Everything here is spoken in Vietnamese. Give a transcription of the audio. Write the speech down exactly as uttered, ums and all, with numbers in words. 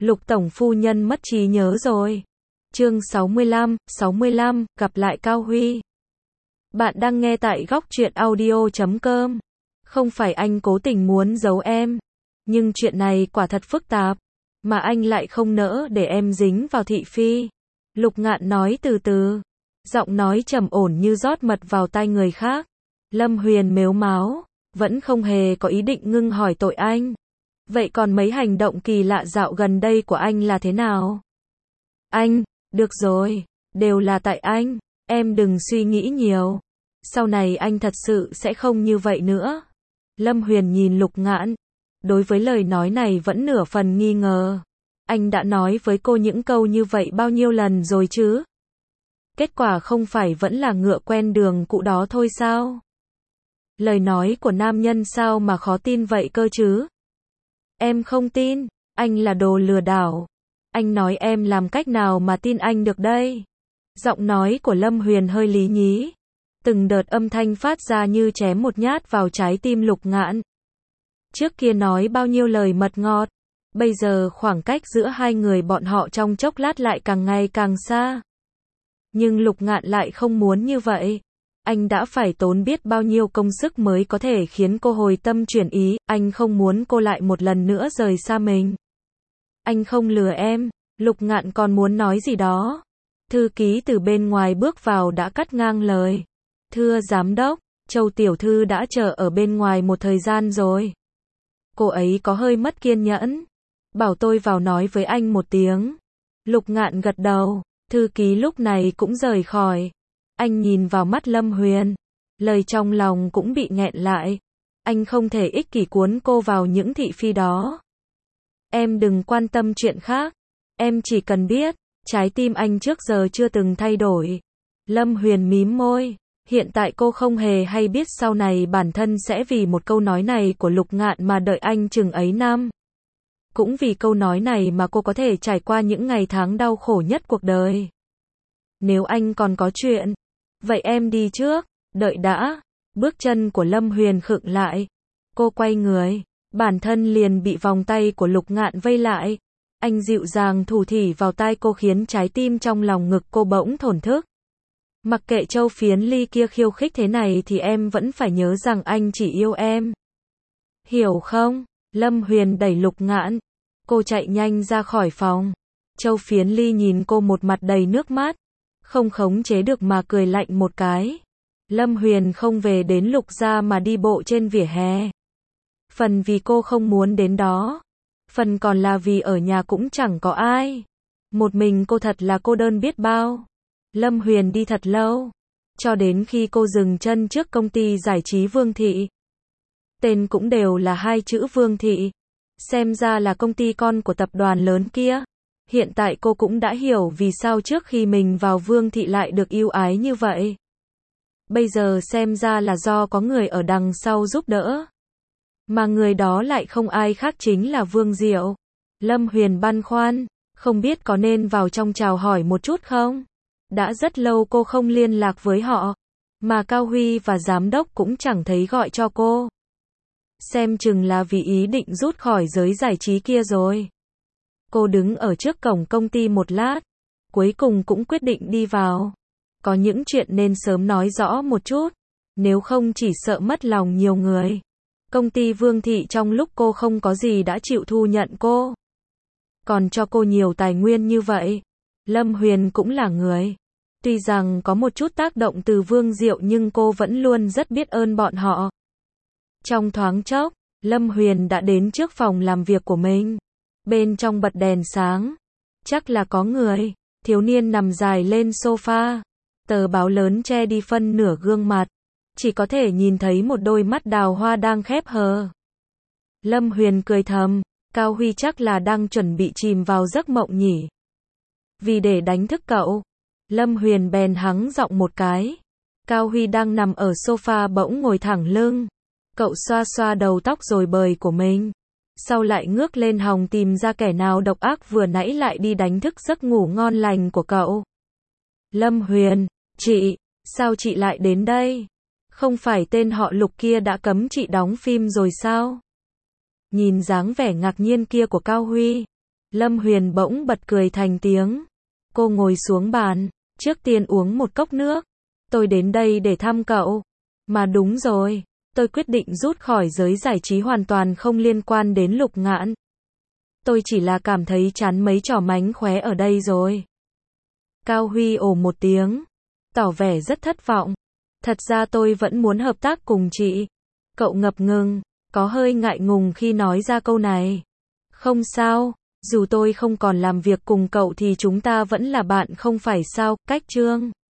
Lục tổng phu nhân mất trí nhớ rồi. Chương sáu mươi lăm, sáu mươi lăm, gặp lại Cao Huy. Bạn đang nghe tại góc truyện audio chấm com. Không phải anh cố tình muốn giấu em, nhưng chuyện này quả thật phức tạp, mà anh lại không nỡ để em dính vào thị phi. Lục Ngạn nói từ từ, giọng nói trầm ổn như rót mật vào tai người khác. Lâm Huyền mếu máo, vẫn không hề có ý định ngưng hỏi tội anh. Vậy còn mấy hành động kỳ lạ dạo gần đây của anh là thế nào? Anh, được rồi, đều là tại anh, em đừng suy nghĩ nhiều. Sau này anh thật sự sẽ không như vậy nữa. Lâm Huyền nhìn Lục Ngạn, đối với lời nói này vẫn nửa phần nghi ngờ. Anh đã nói với cô những câu như vậy bao nhiêu lần rồi chứ? Kết quả không phải vẫn là ngựa quen đường cũ đó thôi sao? Lời nói của nam nhân sao mà khó tin vậy cơ chứ? Em không tin, anh là đồ lừa đảo. Anh nói em làm cách nào mà tin anh được đây? Giọng nói của Lâm Huyền hơi lý nhí. Từng đợt âm thanh phát ra như chém một nhát vào trái tim Lục Ngạn. Trước kia nói bao nhiêu lời mật ngọt, bây giờ khoảng cách giữa hai người bọn họ trong chốc lát lại càng ngày càng xa. Nhưng Lục Ngạn lại không muốn như vậy. Anh đã phải tốn biết bao nhiêu công sức mới có thể khiến cô hồi tâm chuyển ý, anh không muốn cô lại một lần nữa rời xa mình. Anh không lừa em. Lục Ngạn còn muốn nói gì đó. Thư ký từ bên ngoài bước vào đã cắt ngang lời. Thưa giám đốc, Châu tiểu thư đã chờ ở bên ngoài một thời gian rồi. Cô ấy có hơi mất kiên nhẫn. Bảo tôi vào nói với anh một tiếng. Lục Ngạn gật đầu, thư ký lúc này cũng rời khỏi. Anh nhìn vào mắt Lâm Huyền, lời trong lòng cũng bị nghẹn lại. Anh không thể ích kỷ cuốn cô vào những thị phi đó. Em đừng quan tâm chuyện khác, em chỉ cần biết, trái tim anh trước giờ chưa từng thay đổi. Lâm Huyền mím môi, hiện tại cô không hề hay biết sau này bản thân sẽ vì một câu nói này của Lục Ngạn mà đợi anh chừng ấy năm. Cũng vì câu nói này mà cô có thể trải qua những ngày tháng đau khổ nhất cuộc đời. Nếu anh còn có chuyện, vậy em đi trước, đợi đã. Bước chân của Lâm Huyền khựng lại. Cô quay người, bản thân liền bị vòng tay của Lục Ngạn vây lại. Anh dịu dàng thủ thỉ vào tai cô khiến trái tim trong lòng ngực cô bỗng thổn thức. Mặc kệ Châu Phiến Ly kia khiêu khích thế này thì em vẫn phải nhớ rằng anh chỉ yêu em. Hiểu không? Lâm Huyền đẩy Lục Ngạn. Cô chạy nhanh ra khỏi phòng. Châu Phiến Ly nhìn cô một mặt đầy nước mắt, không khống chế được mà cười lạnh một cái. Lâm Huyền không về đến Lục gia mà đi bộ trên vỉa hè. Phần vì cô không muốn đến đó, phần còn là vì ở nhà cũng chẳng có ai. Một mình cô thật là cô đơn biết bao. Lâm Huyền đi thật lâu, cho đến khi cô dừng chân trước công ty giải trí Vương Thị. Tên cũng đều là hai chữ Vương Thị. Xem ra là công ty con của tập đoàn lớn kia. Hiện tại cô cũng đã hiểu vì sao trước khi mình vào Vương Thị lại được ưu ái như vậy. Bây giờ xem ra là do có người ở đằng sau giúp đỡ. Mà người đó lại không ai khác chính là Vương Diệu. Lâm Huyền băn khoăn, không biết có nên vào trong chào hỏi một chút không? Đã rất lâu cô không liên lạc với họ, mà Cao Huy và giám đốc cũng chẳng thấy gọi cho cô. Xem chừng là vì ý định rút khỏi giới giải trí kia rồi. Cô đứng ở trước cổng công ty một lát, cuối cùng cũng quyết định đi vào. Có những chuyện nên sớm nói rõ một chút, nếu không chỉ sợ mất lòng nhiều người. Công ty Vương Thị trong lúc cô không có gì đã chịu thu nhận cô, còn cho cô nhiều tài nguyên như vậy. Lâm Huyền cũng là người, tuy rằng có một chút tác động từ Vương Diệu nhưng cô vẫn luôn rất biết ơn bọn họ. Trong thoáng chốc, Lâm Huyền đã đến trước phòng làm việc của mình. Bên trong bật đèn sáng, chắc là có người. Thiếu niên nằm dài lên sofa, tờ báo lớn che đi phân nửa gương mặt, chỉ có thể nhìn thấy một đôi mắt đào hoa đang khép hờ. Lâm Huyền cười thầm, Cao Huy chắc là đang chuẩn bị chìm vào giấc mộng nhỉ. Vì để đánh thức cậu, Lâm Huyền bèn hắng giọng một cái. Cao Huy đang nằm ở sofa bỗng ngồi thẳng lưng. Cậu xoa xoa đầu tóc rồi bời của mình, sau lại ngước lên hòng tìm ra kẻ nào độc ác vừa nãy lại đi đánh thức giấc ngủ ngon lành của cậu. Lâm Huyền, chị, sao chị lại đến đây? Không phải tên họ Lục kia đã cấm chị đóng phim rồi sao? Nhìn dáng vẻ ngạc nhiên kia của Cao Huy, Lâm Huyền bỗng bật cười thành tiếng. Cô ngồi xuống bàn, trước tiên uống một cốc nước. Tôi đến đây để thăm cậu. Mà đúng rồi, tôi quyết định rút khỏi giới giải trí hoàn toàn không liên quan đến Lục Ngạn. Tôi chỉ là cảm thấy chán mấy trò mánh khóe ở đây rồi. Cao Huy ồ một tiếng, tỏ vẻ rất thất vọng. Thật ra tôi vẫn muốn hợp tác cùng chị. Cậu ngập ngừng, có hơi ngại ngùng khi nói ra câu này. Không sao, dù tôi không còn làm việc cùng cậu thì chúng ta vẫn là bạn không phải sao, Cách Trương.